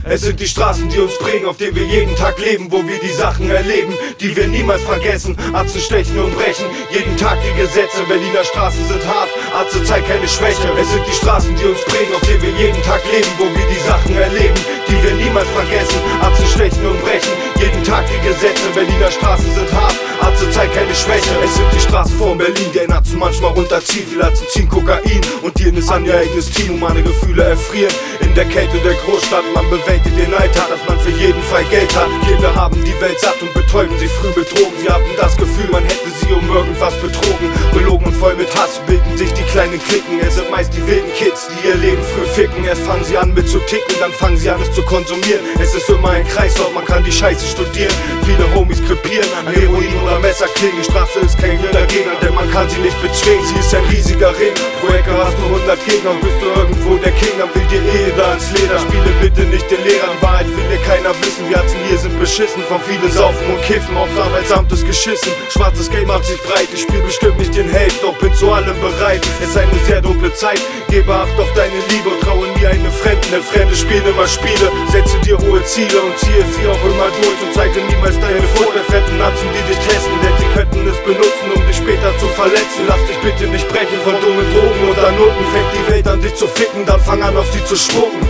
Es sind die Straßen, die uns prägen, auf denen wir jeden Tag leben, wo wir die Sachen erleben, die wir niemals vergessen. Atzen stechen und brechen, jeden Tag die Gesetze. Berliner Straßen sind hart, Atze zeigt keine Schwäche. Es sind die Straßen, die uns prägen, auf denen wir jeden Tag leben, wo wir die Sachen erleben, die wir niemals vergessen. Atzen stechen und brechen, jeden Tag die Gesetze. Berliner Straßen sind hart, Atze zeigt keine Schwäche. Es sind die Straßen von Berlin, die ein Atzen manchmal runterzieht. Viele Atzen ziehen Kokain und dienen es an ihr eigenes Team, und meine Gefühle erfrieren in der Kälte der Großstadt. Man bewältigt den Alltag, dass man für jeden Fall Geld hat. Kinder haben die Welt satt und betäuben sich früh betrogen. Sie hatten das Gefühl, man hätte sie um irgendwas betrogen. Belogen und voll mit Hass bilden sich die kleinen Klicken. Es sind meist die wilden Kids, die ihr Leben früh ficken. Erst fangen sie an mit zu ticken, dann fangen sie an es zu konsumieren. Es ist immer ein Kreislauf, man kann die Scheiße studieren. Viele Homies krepieren an Heroin oder Messerklingen. Die Straße ist kein wilder Gegner, denn man kann sie nicht bezwingen. Sie ist ein riesiger Ring, pro Ecke hast du 100 Gegner. Und bist du irgendwo der King, dann will dir da ins Leder. Spiele bitte nicht den Lehrer, in Wahrheit will dir keiner wissen. Wir Atzen hier sind beschissen, von vielen Saufen und Kiffen. Aufs Arbeitsamt ist geschissen, schwarzes Geld macht sich breit. Ich spiel bestimmt nicht den Held, doch bin zu allem bereit. Es ist eine sehr dunkle Zeit, gebe Acht auf deine Liebe und traue nie eine Fremden, denn Fremde spielen immer Spiele. Setze dir hohe Ziele und ziehe sie auch immer durch und zeige niemals deine Furcht. Der fetten Atzen, die dich testen, denn sie könnten es benutzen, um dich später zu verletzen. Lass dich bitte nicht brechen von dummen Drogen oder Noten. Fängt die Welt an dich zu ficken, dann fang an auf sie zu spucken.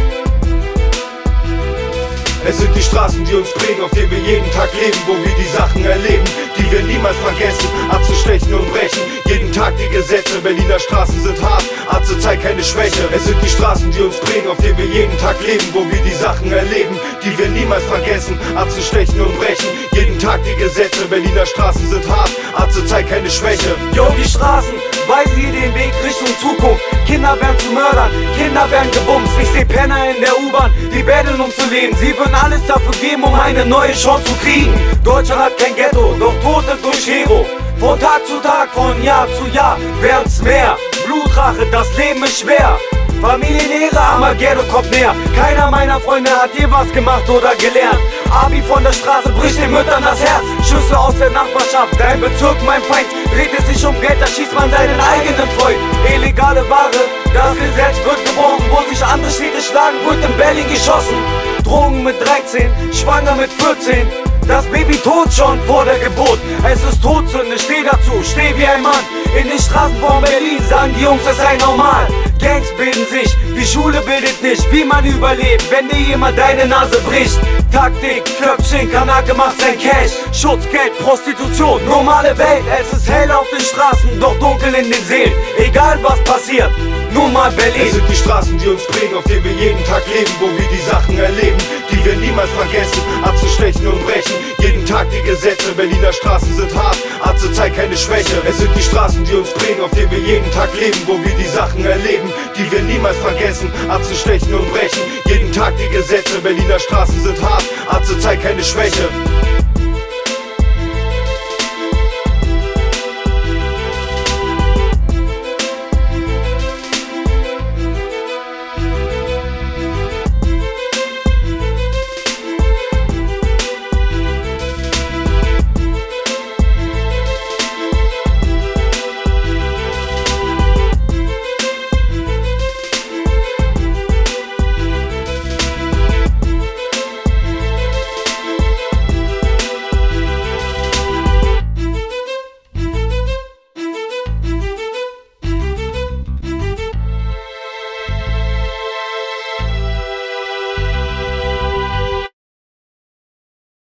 Es sind die Straßen, die uns prägen, auf denen wir jeden Tag leben, wo wir die Sachen erleben, die wir niemals vergessen. Atzen stechen und brechen, jeden Tag die Gesetze. Berliner Straßen sind hart, Atze zeigt keine Schwäche. Es sind die Straßen, die uns prägen, auf denen wir jeden Tag leben, wo wir die Sachen erleben, die wir niemals vergessen. Atzen stechen und brechen, jeden Tag die Gesetze. Berliner Straßen sind hart, Atze zeigt keine Schwäche. Yo, die Straßen weisen hier den Weg Richtung Zukunft. Kinder werden zu Mördern, Kinder werden gebumst. Ich seh Penner in der U-Bahn, die betteln um zu leben. Sie würden alles dafür geben, um eine neue Chance zu kriegen. Deutschland hat kein Ghetto, doch Tote durch Hero. Von Tag zu Tag, von Jahr zu Jahr werdens mehr. Blutrache, das Leben ist schwer. Familienehre, Armageddon kommt näher. Keiner meiner Freunde hat je was gemacht oder gelernt. Abi von der Straße bricht den Müttern das Herz. Schüsse aus der Nachbarschaft, dein Bezirk, mein Feind. Dreht es sich um Geld, da schießt man seinen eigenen Freund. Illegale Ware, das Gesetz wird gebrochen. Wo sich andere Städte schlagen, wird in Berlin geschossen. Drogen mit 13, schwanger mit 14. Das Baby tot schon vor der Geburt. Es ist Todsünde, steh dazu, steh wie ein Mann. In den Straßen von Berlin sagen die Jungs, es sei normal. Gangs bilden sich, die Schule bildet nicht, wie man überlebt, wenn dir jemand deine Nase bricht. Taktik, Köpfchen, Kanake macht sein Cash. Schutzgeld, Prostitution, normale Welt. Es ist hell auf den Straßen, doch dunkel in den Seelen. Egal was passiert, nun mal Berlin. Es sind die Straßen, die uns prägen, auf denen wir jeden Tag leben, wo wir die Sachen erleben, die wir niemals vergessen. Atzen stechen und brechen, jeden Tag die Gesetze. Berliner Straßen sind hart, Atze zeigt keine Schwäche. Es sind die Straßen, die uns prägen, auf denen wir jeden Tag leben, wo wir die Sachen erleben, die wir niemals vergessen. Atzen stechen und brechen, jeden Tag die Gesetze. Berliner Straßen sind hart, Atze zeigt keine Schwäche.